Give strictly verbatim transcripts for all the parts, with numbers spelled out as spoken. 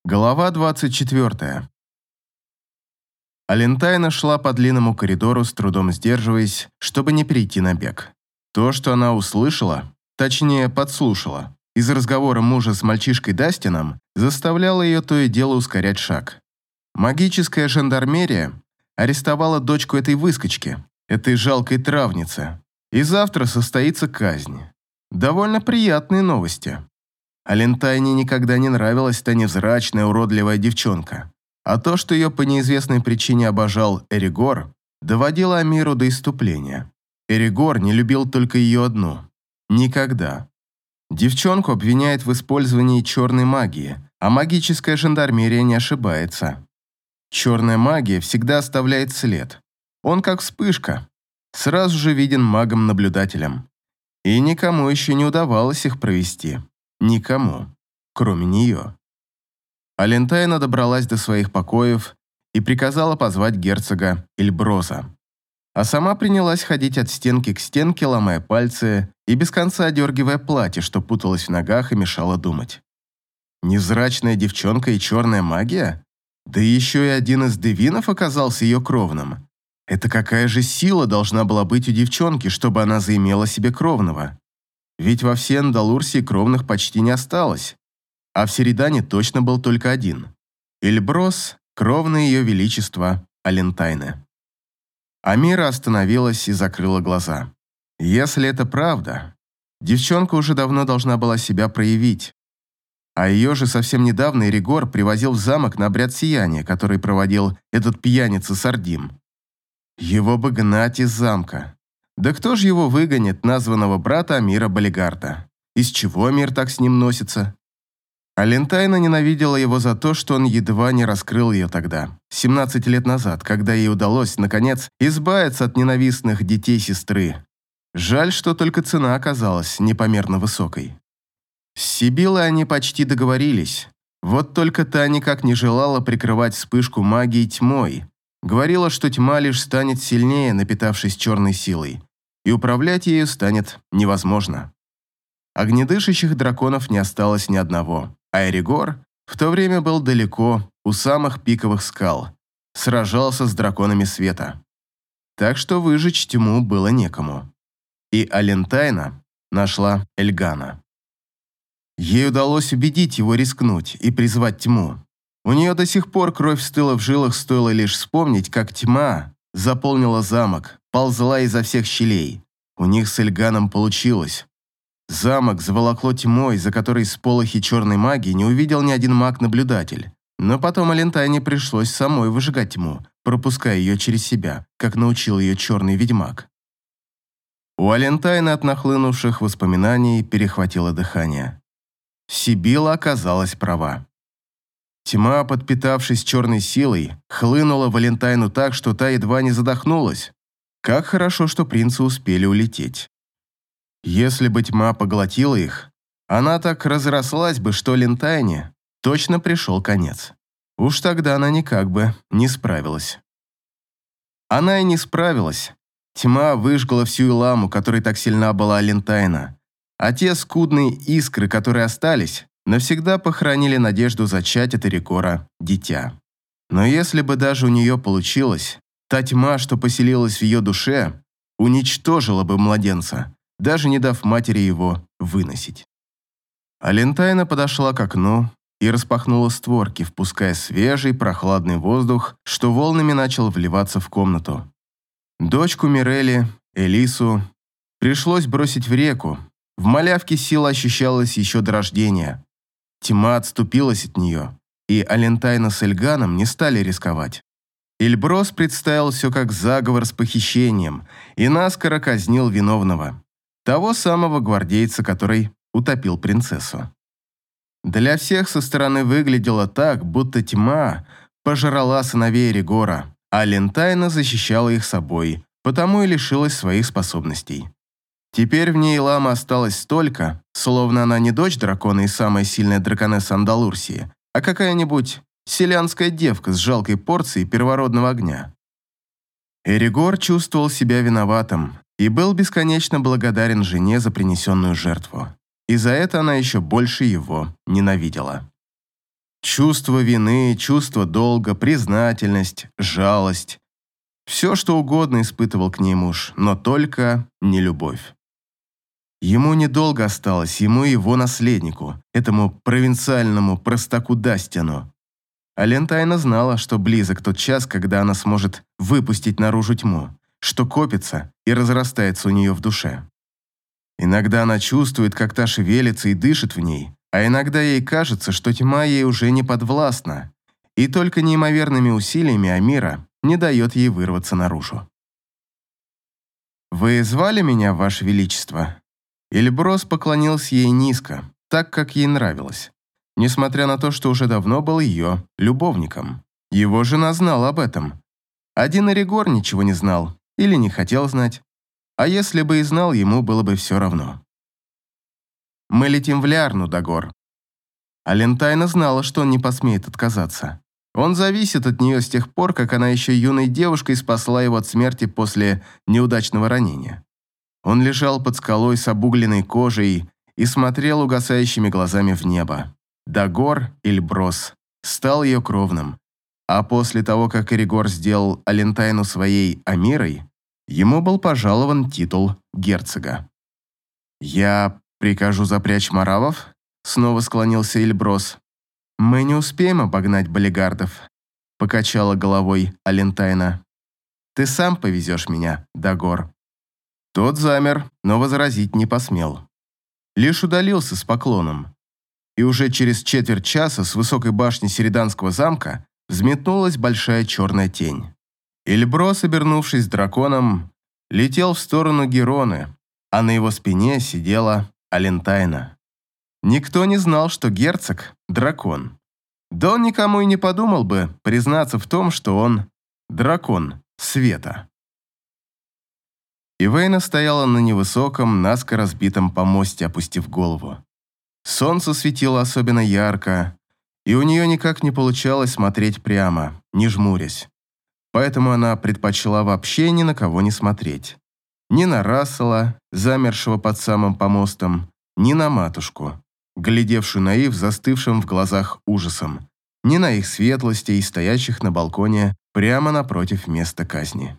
Глава двадцать четвёртая. Алентайна шла по длинному коридору, с трудом сдерживаясь, чтобы не перейти на бег. То, что она услышала, точнее подслушала, из разговора мужа с мальчишкой Дастином, заставляло ее то и дело ускорять шаг. Магическая жандармерия арестовала дочку этой выскочки, этой жалкой травницы, и завтра состоится казнь. Довольно приятные новости. Алентайне никогда не нравилась та невзрачная, уродливая девчонка. А то, что ее по неизвестной причине обожал Эригор, доводило Амиру до исступления. Эригор не любил только ее одну. Никогда. Девчонку обвиняют в использовании черной магии, а магическая жандармерия не ошибается. Черная магия всегда оставляет след. Он как вспышка. Сразу же виден магом-наблюдателем. И никому еще не удавалось их провести. Никому, кроме нее. Алентайна добралась до своих покоев и приказала позвать герцога Эльброза. А сама принялась ходить от стенки к стенке, ломая пальцы и без конца одергивая платье, что путалось в ногах и мешало думать. Невзрачная девчонка и черная магия? Да еще и один из девинов оказался ее кровным. Это какая же сила должна была быть у девчонки, чтобы она заимела себе кровного? Ведь во всей Андалурсии кровных почти не осталось, а в Середане точно был только один. Эльброс – кровное ее величество Алентайны. Амира остановилась и закрыла глаза. Если это правда, девчонка уже давно должна была себя проявить. А ее же совсем недавно Эригор привозил в замок на обряд сияния, который проводил этот пьяница Сардим. Его бы гнать из замка. Да кто же его выгонит, названного брата Амира Балигарта? Из чего Амир так с ним носится? Алентайна ненавидела его за то, что он едва не раскрыл ее тогда, семнадцать лет назад, когда ей удалось, наконец, избавиться от ненавистных детей сестры. Жаль, что только цена оказалась непомерно высокой. С Сибилой они почти договорились. Вот только та никак не желала прикрывать вспышку магии тьмой. Говорила, что тьма лишь станет сильнее, напитавшись черной силой, и управлять ею станет невозможно. Огнедышащих драконов не осталось ни одного, а Эригор в то время был далеко, у самых пиковых скал, сражался с драконами света. Так что выжечь тьму было некому. И Алентайна нашла Эльгана. Ей удалось убедить его рискнуть и призвать тьму. У нее до сих пор кровь стыла в жилах, стоило лишь вспомнить, как тьма заполнила замок, ползла изо всех щелей. У них с Эльганом получилось. Замок заволокло тьмой, за которой сполохи черной магии не увидел ни один маг-наблюдатель. Но потом Алентайне пришлось самой выжигать тьму, пропуская ее через себя, как научил ее черный ведьмак. У Алентайны от нахлынувших воспоминаний перехватило дыхание. Сибила оказалась права. Тьма, подпитавшись черной силой, хлынула в Алентайну так, что та едва не задохнулась. Как хорошо, что принцы успели улететь. Если бы тьма поглотила их, она так разрослась бы, что Алентайне точно пришел конец. Уж тогда она никак бы не справилась. Она и не справилась. Тьма выжгла всю Иламу, которой так сильна была Алентайна. А те скудные искры, которые остались, навсегда похоронили надежду зачать от Эригора дитя. Но если бы даже у нее получилось, та тьма, что поселилась в ее душе, уничтожила бы младенца, даже не дав матери его выносить. Алентайна подошла к окну и распахнула створки, впуская свежий прохладный воздух, что волнами начал вливаться в комнату. Дочку Мирели, Элису, пришлось бросить в реку. В малявке сила ощущалась еще до рождения. Тьма отступилась от нее, и Алентайна с Эльганом не стали рисковать. Эльброс представил все как заговор с похищением и наскоро казнил виновного, того самого гвардейца, который утопил принцессу. Для всех со стороны выглядело так, будто тьма пожрала сыновей Эригора, а Алентайна защищала их собой, потому и лишилась своих способностей. Теперь в ней Илама осталось столько, словно она не дочь дракона и самая сильная драконесса Андалурсии, а какая-нибудь селянская девка с жалкой порцией первородного огня. Эригор чувствовал себя виноватым и был бесконечно благодарен жене за принесенную жертву. И за это она еще больше его ненавидела. Чувство вины, чувство долга, признательность, жалость. Все, что угодно испытывал к ней муж, но только не любовь. Ему недолго осталось, ему и его наследнику, этому провинциальному простаку Дастину. А Лентайна знала, что близок тот час, когда она сможет выпустить наружу тьму, что копится и разрастается у нее в душе. Иногда она чувствует, как та шевелится и дышит в ней, а иногда ей кажется, что тьма ей уже не подвластна, и только неимоверными усилиями Амира не дает ей вырваться наружу. «Вы звали меня, Ваше Величество?» Эльброс поклонился ей низко, так, как ей нравилось, несмотря на то, что уже давно был ее любовником. Его жена знала об этом. Один Эригор ничего не знал или не хотел знать, а если бы и знал, ему было бы все равно. «Мы летим в Лиарну, Дагор». А Лентайна знала, что он не посмеет отказаться. Он зависит от нее с тех пор, как она еще юной девушкой спасла его от смерти после неудачного ранения. Он лежал под скалой с обугленной кожей и смотрел угасающими глазами в небо. Дагор Эльброс стал ее кровным, а после того, как Эригор сделал Алентайну своей Амирой, ему был пожалован титул герцога. «Я прикажу запрячь маравов?» — снова склонился Эльброс. «Мы не успеем обогнать болигардов», — покачала головой Алентайна. «Ты сам повезешь меня, Дагор». Тот замер, но возразить не посмел. Лишь удалился с поклоном. И уже через четверть часа с высокой башни Середанского замка взметнулась большая черная тень. Эльброс, обернувшись драконом, летел в сторону Героны, а на его спине сидела Алентайна. Никто не знал, что герцог – дракон. Да он никому и не подумал бы признаться в том, что он дракон света. Ивейна стояла на невысоком, наскоро разбитом помосте, опустив голову. Солнце светило особенно ярко, и у нее никак не получалось смотреть прямо, не жмурясь. Поэтому она предпочла вообще ни на кого не смотреть. Ни на Рассела, замершего под самым помостом, ни на матушку, глядевшую на Ив застывшим в глазах ужасом, ни на их светлостей, стоящих на балконе прямо напротив места казни.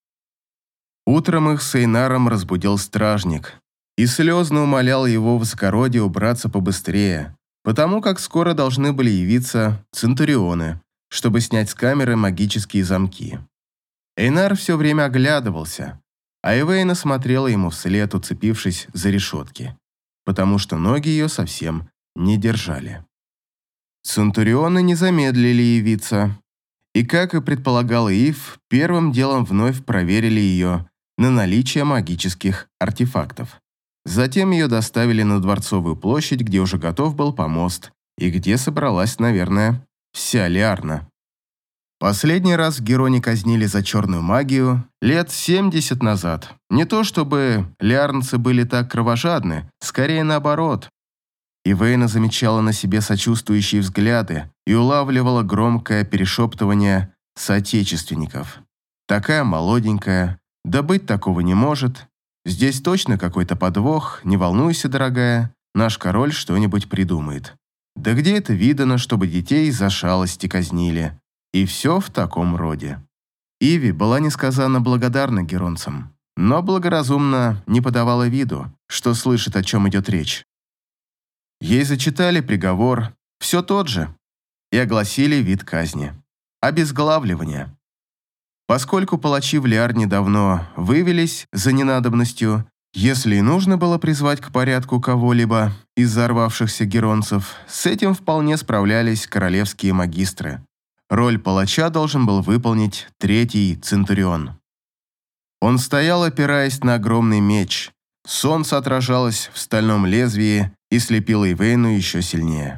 Утром их с Эйнаром разбудил стражник и слезно умолял его высокородие убраться побыстрее, потому как скоро должны были явиться центурионы, чтобы снять с камеры магические замки. Эйнар все время оглядывался, а Ивейна смотрела ему вслед, уцепившись за решетки, потому что ноги ее совсем не держали. Центурионы не замедлили явиться, и, как и предполагала Ив, первым делом вновь проверили ее на наличие магических артефактов. Затем ее доставили на Дворцовую площадь, где уже готов был помост, и где собралась, наверное, вся Лиарна. Последний раз в Героне казнили за черную магию лет семьдесят назад. Не то чтобы лиарнцы были так кровожадны, скорее наоборот. Ивейна замечала на себе сочувствующие взгляды и улавливала громкое перешептывание соотечественников. Такая молоденькая, да быть такого не может. Здесь точно какой-то подвох, не волнуйся, дорогая, наш король что-нибудь придумает. Да где это видано, чтобы детей за шалости казнили? И все в таком роде. Иви была несказанно благодарна геронцам, но благоразумно не подавала виду, что слышит, о чем идет речь. Ей зачитали приговор, все тот же, и огласили вид казни. Обезглавливание. Поскольку палачи в Лиарне давно вывелись за ненадобностью, если и нужно было призвать к порядку кого-либо из взорвавшихся геронцев, с этим вполне справлялись королевские магистры. Роль палача должен был выполнить третий центурион. Он стоял, опираясь на огромный меч. Солнце отражалось в стальном лезвии и слепило Ивейну еще сильнее.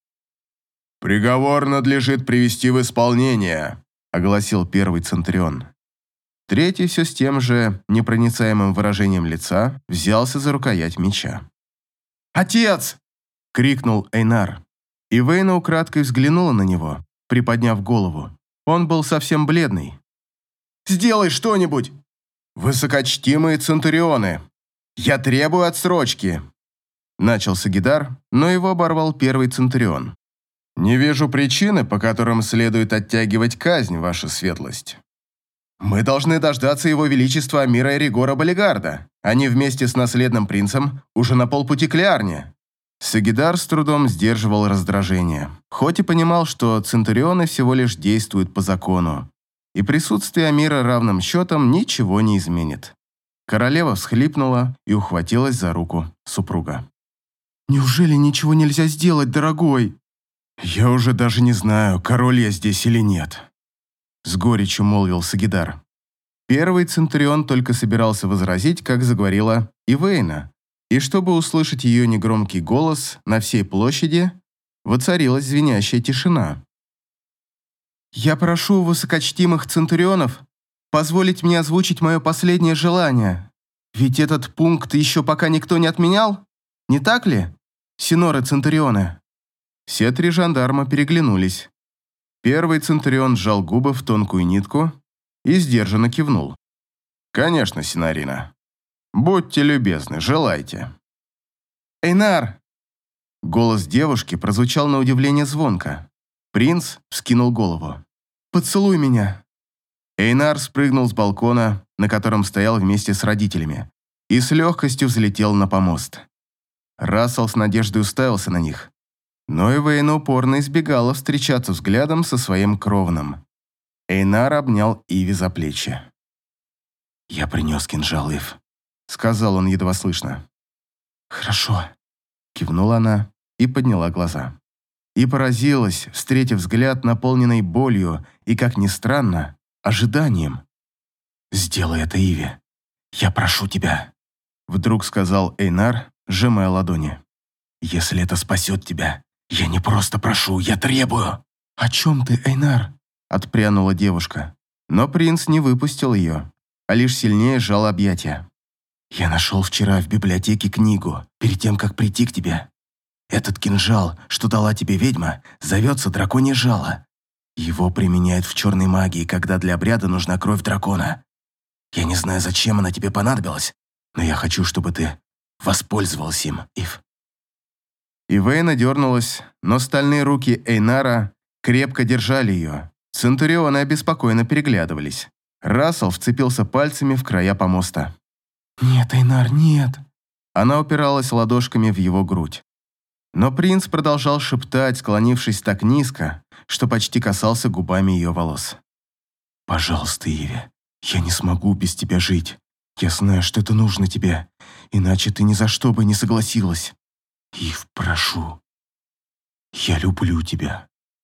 «Приговор надлежит привести в исполнение», — огласил первый центурион. Третий все с тем же непроницаемым выражением лица взялся за рукоять меча. «Отец!» — крикнул Эйнар. Ивейна украдкой взглянула на него, приподняв голову. Он был совсем бледный. «Сделай что-нибудь!» «Высокочтимые центурионы! Я требую отсрочки!» Начал Сагидар, но его оборвал первый центурион. «Не вижу причины, по которым следует оттягивать казнь, ваша светлость. Мы должны дождаться его величества Амира Эригора Балигарда. Они вместе с наследным принцем уже на полпути к Лиарне». Сагидар с трудом сдерживал раздражение, хоть и понимал, что центурионы всего лишь действуют по закону, и присутствие Амира равным счетом ничего не изменит. Королева всхлипнула и ухватилась за руку супруга. «Неужели ничего нельзя сделать, дорогой?» «Я уже даже не знаю, король я здесь или нет», — с горечью молвил Сагидар. Первый центурион только собирался возразить, как заговорила Ивейна, и чтобы услышать ее негромкий голос на всей площади, воцарилась звенящая тишина. «Я прошу высокочтимых центурионов позволить мне озвучить мое последнее желание, ведь этот пункт еще пока никто не отменял, не так ли, сеноры-центурионы?» Все три жандарма переглянулись. Первый центурион сжал губы в тонкую нитку и сдержанно кивнул. «Конечно, синарина. Будьте любезны, желайте». «Эйнар!» Голос девушки прозвучал на удивление звонко. Принц вскинул голову. «Поцелуй меня!» Эйнар спрыгнул с балкона, на котором стоял вместе с родителями, и с легкостью взлетел на помост. Рассел с надеждой уставился на них, но Ивейна упорно избегала встречаться взглядом со своим кровным. Эйнар обнял Иви за плечи. «Я принес кинжал, Ив», — сказал он едва слышно. «Хорошо», — кивнула она и подняла глаза. И поразилась, встретив взгляд, наполненный болью и, как ни странно, ожиданием. «Сделай это, Иви. Я прошу тебя», — вдруг сказал Эйнар, сжимая ладони. «Если это спасет тебя, я не просто прошу, я требую». «О чем ты, Эйнар?» — отпрянула девушка. Но принц не выпустил ее, а лишь сильнее сжал объятия. «Я нашел вчера в библиотеке книгу, перед тем, как прийти к тебе. Этот кинжал, что дала тебе ведьма, зовется драконье жало. Его применяют в черной магии, когда для обряда нужна кровь дракона. Я не знаю, зачем она тебе понадобилась, но я хочу, чтобы ты воспользовался им, Ив». Ивейна дернулась, но стальные руки Эйнара крепко держали ее. Центурионы обеспокоенно переглядывались. Рассел вцепился пальцами в края помоста. «Нет, Эйнар, нет!» Она упиралась ладошками в его грудь. Но принц продолжал шептать, склонившись так низко, что почти касался губами ее волос. «Пожалуйста, Иви, я не смогу без тебя жить. Я знаю, что это нужно тебе, иначе ты ни за что бы не согласилась. Ив, прошу. Я люблю тебя».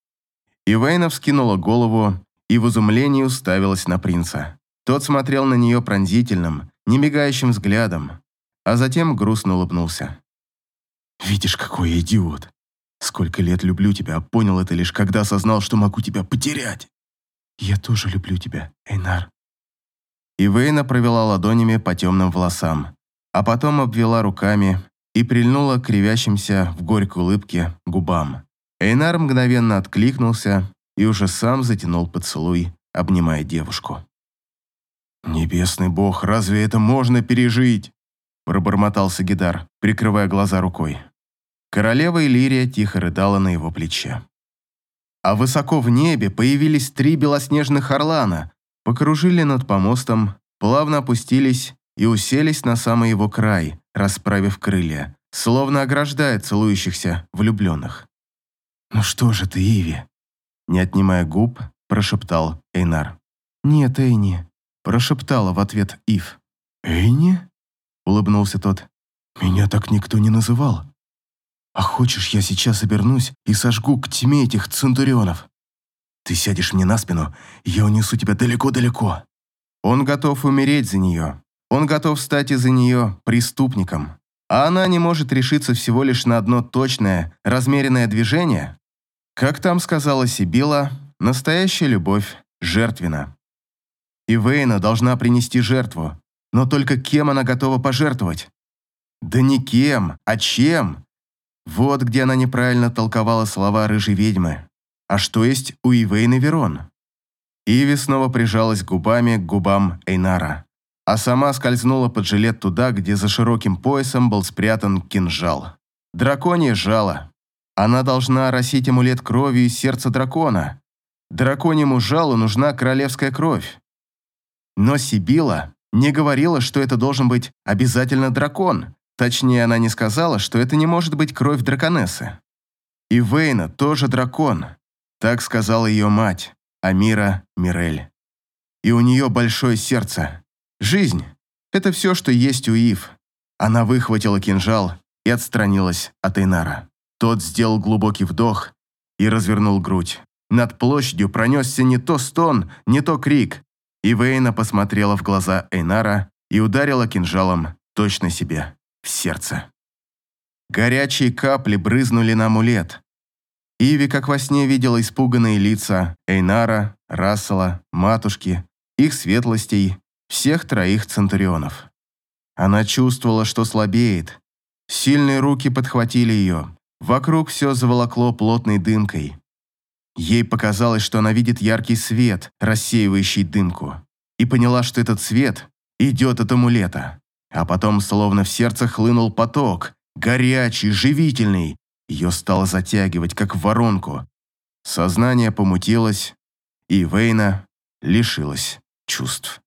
Ивейна вскинула голову и в изумлении уставилась на принца. Тот смотрел на нее пронзительным, немигающим взглядом, а затем грустно улыбнулся. «Видишь, какой я идиот. Сколько лет люблю тебя, а понял это лишь когда осознал, что могу тебя потерять. Я тоже люблю тебя, Эйнар». Ивейна провела ладонями по темным волосам, а потом обвела руками и прильнула к кривящимся в горькой улыбке губам. Эйнар мгновенно откликнулся и уже сам затянул поцелуй, обнимая девушку. «Небесный бог, разве это можно пережить?» пробормотал Сагидар, прикрывая глаза рукой. Королева Иллирия тихо рыдала на его плече. А высоко в небе появились три белоснежных орлана, покружили над помостом, плавно опустились и уселись на самый его край, расправив крылья, словно ограждая целующихся влюбленных. «Ну что же ты, Иви?» Не отнимая губ, прошептал Эйнар. «Нет, Эйни», прошептала в ответ Ив. «Эйни?» Улыбнулся тот. «Меня так никто не называл. А хочешь, я сейчас обернусь и сожгу к тьме этих центурионов? Ты сядешь мне на спину, и я унесу тебя далеко-далеко». Он готов умереть за нее. Он готов стать из-за нее преступником. А она не может решиться всего лишь на одно точное, размеренное движение? Как там сказала Сибила, настоящая любовь жертвенна. Ивейна должна принести жертву, но только кем она готова пожертвовать? Да не кем, а чем? Вот где она неправильно толковала слова рыжей ведьмы. А что есть у Ивейны Верон? Иви снова прижалась губами к губам Эйнара, а сама скользнула под жилет туда, где за широким поясом был спрятан кинжал. Драконье жало. Она должна оросить амулет кровью из сердца дракона. Драконьему жалу нужна королевская кровь. Но Сибила не говорила, что это должен быть обязательно дракон. Точнее, она не сказала, что это не может быть кровь драконессы. И Вейна тоже дракон. Так сказала ее мать, Амира Мирель. И у нее большое сердце. Жизнь – это все, что есть у Ив. Она выхватила кинжал и отстранилась от Эйнара. Тот сделал глубокий вдох и развернул грудь. Над площадью пронесся не то стон, не то крик, и Вейна посмотрела в глаза Эйнара и ударила кинжалом точно себе в сердце. Горячие капли брызнули на амулет. Иви, как во сне, видела испуганные лица Эйнара, Рассела, матушки, их светлостей, всех троих центурионов. Она чувствовала, что слабеет. Сильные руки подхватили ее. Вокруг все заволокло плотной дымкой. Ей показалось, что она видит яркий свет, рассеивающий дымку, и поняла, что этот свет идет от амулета. А потом, словно в сердце хлынул поток, горячий, живительный. Ее стало затягивать, как в воронку. Сознание помутилось, и Вейна лишилась чувств.